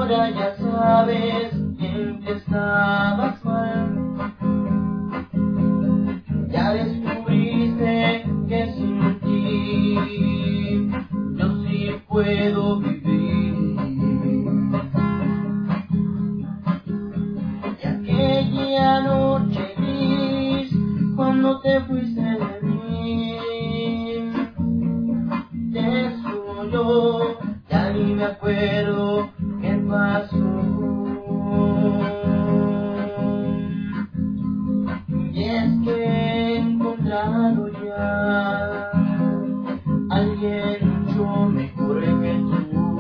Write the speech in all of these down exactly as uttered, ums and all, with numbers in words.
ahora ya sabes en que estabas mal. Ya descubriste que sin ti yo sí puedo vivir. Y aquella noche gris, cuando te fuiste de mí, de eso yo ya ni me acuerdo qué pasó. Y es que he encontrado ya alguien mucho mejor que tú.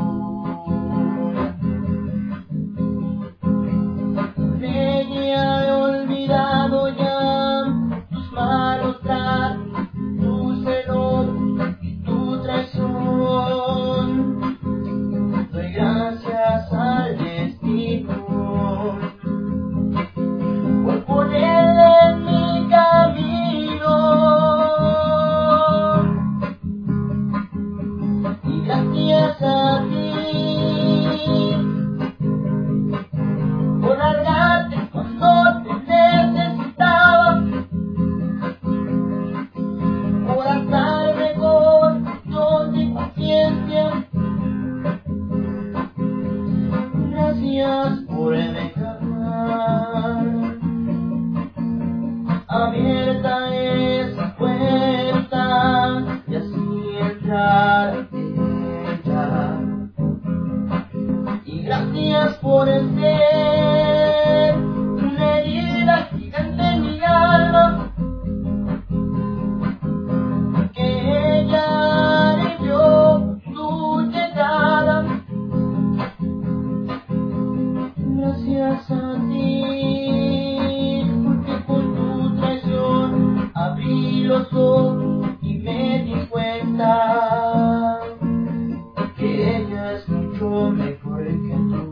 De ella he olvidado ya tus malos tratos, tu celo y tu traición. Doy gracias al destino por ponerle en mi camino, y gracias a ti por largarte cuando te necesitaba, por andarme con don de paciencia. Gracias por dejar abierta esa puerta y así entrar en ella. Y gracias por ser una herida gigante en mi alma, que ella alivió tu llegada. Gracias a ti, porque con tu traición abrí los ojos y me di cuenta que ella es mucho mejor que tú.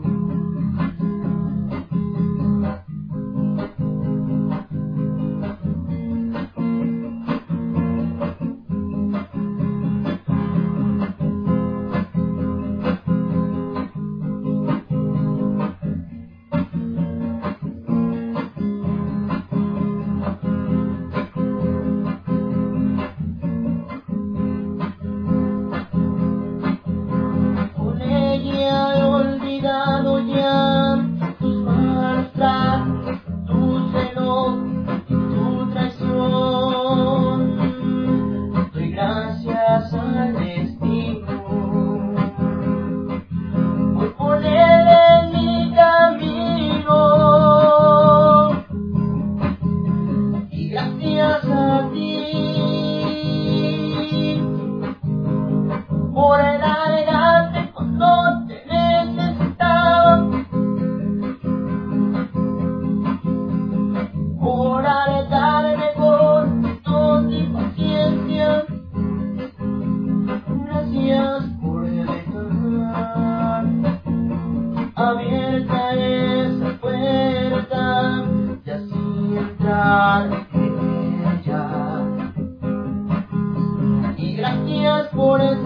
Por el adelante cuando te necesitaba, por alejarme con tu y paciencia. Gracias por dejar abierta esa puerta y así entrar en ella. Y gracias por